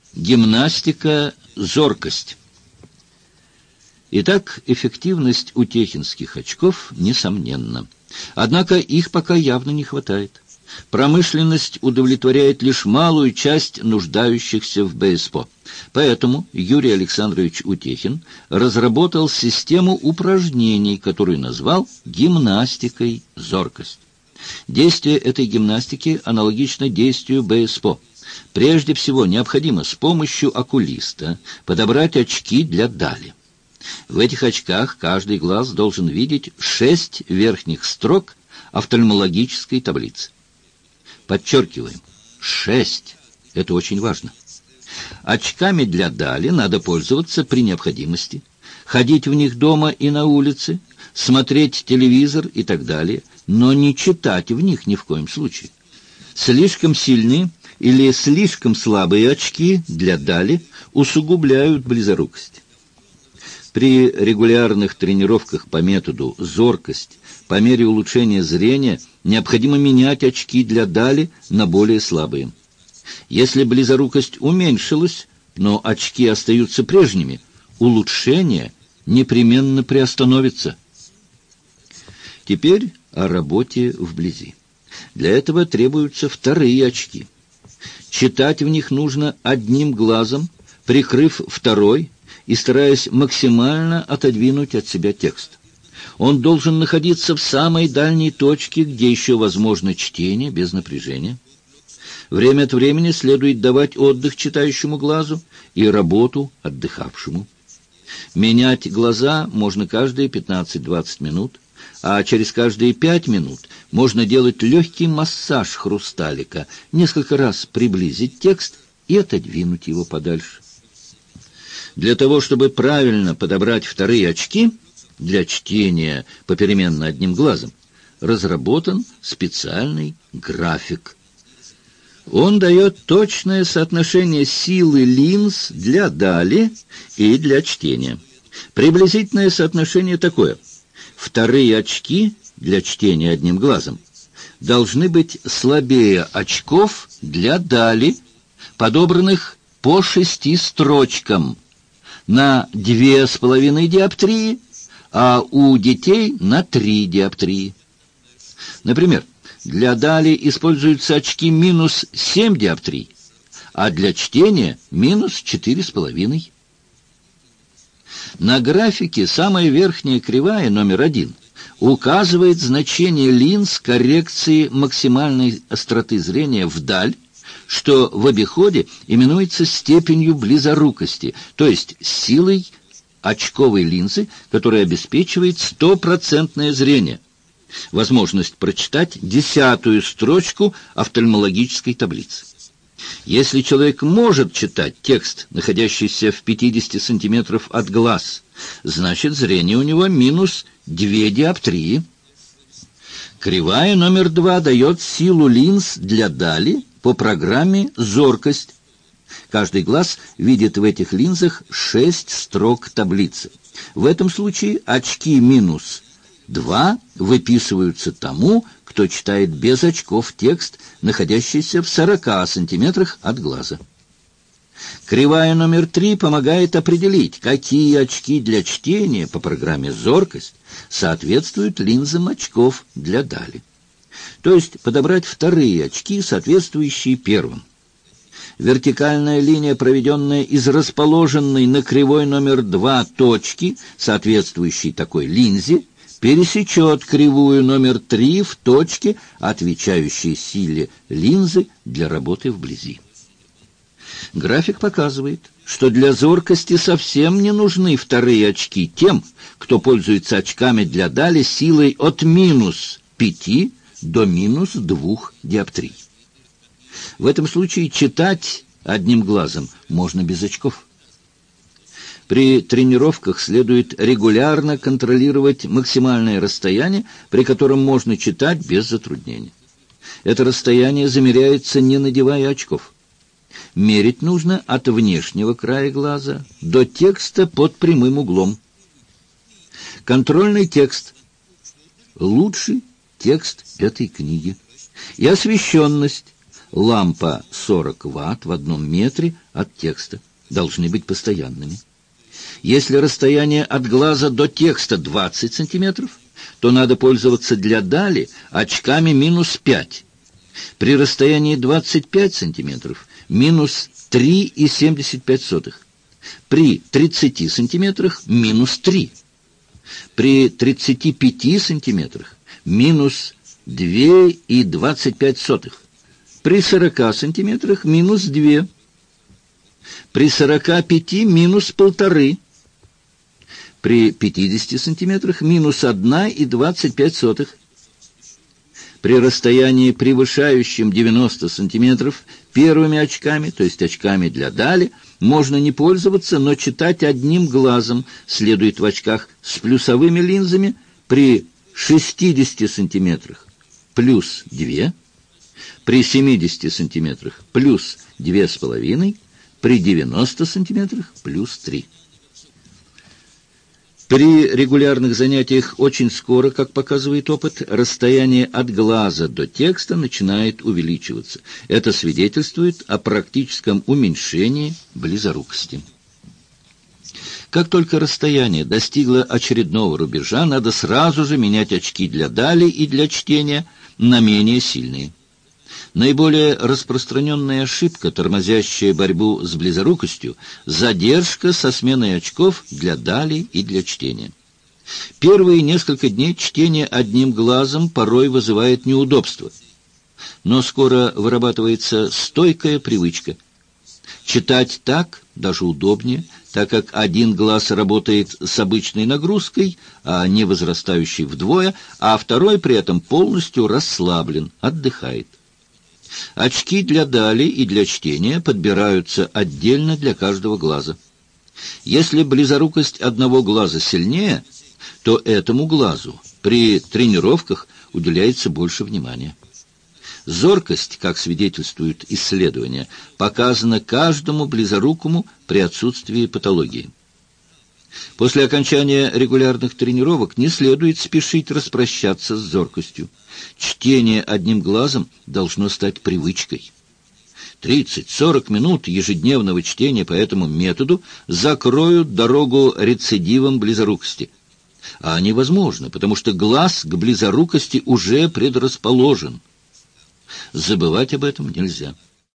Гимнастика «Зоркость». Итак, эффективность утехинских очков несомненна. Однако их пока явно не хватает. Промышленность удовлетворяет лишь малую часть нуждающихся в БСПО. Поэтому Юрий Александрович Утехин разработал систему упражнений, которую назвал «гимнастикой зоркость». Действие этой гимнастики аналогично действию БСПО. Прежде всего, необходимо с помощью окулиста подобрать очки для дали. В этих очках каждый глаз должен видеть 6 верхних строк офтальмологической таблицы. Подчеркиваем, 6. Это очень важно. Очками для дали надо пользоваться при необходимости, ходить в них дома и на улице, смотреть телевизор и так далее, но не читать в них ни в коем случае. Слишком сильные или слишком слабые очки для дали усугубляют близорукость. При регулярных тренировках по методу «зоркость» по мере улучшения зрения необходимо менять очки для дали на более слабые. Если близорукость уменьшилась, но очки остаются прежними, улучшение непременно приостановится. Теперь о работе вблизи. Для этого требуются вторые очки. Читать в них нужно одним глазом, прикрыв второй и стараясь максимально отодвинуть от себя текст. Он должен находиться в самой дальней точке, где еще возможно чтение без напряжения. Время от времени следует давать отдых читающему глазу и работу отдыхавшему. Менять глаза можно каждые 15-20 минут, а через каждые 5 минут можно делать легкий массаж хрусталика, несколько раз приблизить текст и отодвинуть его подальше. Для того, чтобы правильно подобрать вторые очки для чтения попеременно одним глазом, разработан специальный график. Он дает точное соотношение силы линз для дали и для чтения. Приблизительное соотношение такое. Вторые очки для чтения одним глазом должны быть слабее очков для дали, подобранных по 6 строчкам, на 2,5 диоптрии, а у детей на 3 диоптрии. Например, для дали используются очки минус 7 диоптрий, а для чтения минус 4,5. На графике самая верхняя кривая, номер 1, указывает значение линз коррекции максимальной остроты зрения вдаль, что в обиходе именуется степенью близорукости, то есть силой очковой линзы, которая обеспечивает 100% зрение, возможность прочитать 10-ю строчку офтальмологической таблицы. Если человек может читать текст, находящийся в 50 сантиметров от глаз, значит зрение у него минус 2 диоптрии. Кривая номер 2 дает силу линз для дали по программе «Зоркость». Каждый глаз видит в этих линзах 6 строк таблицы. В этом случае очки минус 2 выписываются тому, кто читает без очков текст, находящийся в 40 сантиметрах от глаза. Кривая номер 3 помогает определить, какие очки для чтения по программе «Зоркость» соответствуют линзам очков для дали. То есть подобрать вторые очки, соответствующие первым. Вертикальная линия, проведенная из расположенной на кривой номер 2 точки, соответствующей такой линзе, пересечет кривую номер 3 в точке, отвечающей силе линзы для работы вблизи. График показывает, что для зоркости совсем не нужны вторые очки тем, кто пользуется очками для дали силой от минус 5 до минус 2 диоптрий. В этом случае читать одним глазом можно без очков. При тренировках следует регулярно контролировать максимальное расстояние, при котором можно читать без затруднений. Это расстояние замеряется, не надевая очков. Мерить нужно от внешнего края глаза до текста под прямым углом. Контрольный текст – лучший текст этой книги. И освещенность лампа 40 Вт в 1 метре от текста должны быть постоянными. Если расстояние от глаза до текста 20 сантиметров, то надо пользоваться для дали очками -5. При расстоянии 25 сантиметров минус 3,75. При 30 сантиметрах минус 3. При 35 сантиметрах минус 2,25. При 40 сантиметрах минус 2. При 45 минус 1,5. При 50 сантиметрах минус 1,25. При расстоянии, превышающем 90 сантиметров, первыми очками, то есть очками для дали, можно не пользоваться, но читать одним глазом следует в очках с плюсовыми линзами при 60 сантиметрах плюс 2, при 70 сантиметрах плюс 2,5, при 90 сантиметрах плюс 3. При регулярных занятиях очень скоро, как показывает опыт, расстояние от глаза до текста начинает увеличиваться. Это свидетельствует о практическом уменьшении близорукости. Как только расстояние достигло очередного рубежа, надо сразу же менять очки для дали и для чтения на менее сильные. Наиболее распространенная ошибка, тормозящая борьбу с близорукостью, задержка со сменой очков для дали и для чтения. Первые несколько дней чтение одним глазом порой вызывает неудобства, но скоро вырабатывается стойкая привычка. Читать так даже удобнее, так как один глаз работает с обычной нагрузкой, а не возрастающей вдвое, а второй при этом полностью расслаблен, отдыхает. Очки для дали и для чтения подбираются отдельно для каждого глаза. Если близорукость одного глаза сильнее, то этому глазу при тренировках уделяется больше внимания. Зоркость, как свидетельствуют исследования, показана каждому близорукому при отсутствии патологии. После окончания регулярных тренировок не следует спешить распрощаться с зоркостью. Чтение одним глазом должно стать привычкой. 30-40 минут ежедневного чтения по этому методу закроют дорогу рецидивам близорукости. А они возможны, потому что глаз к близорукости уже предрасположен. Забывать об этом нельзя.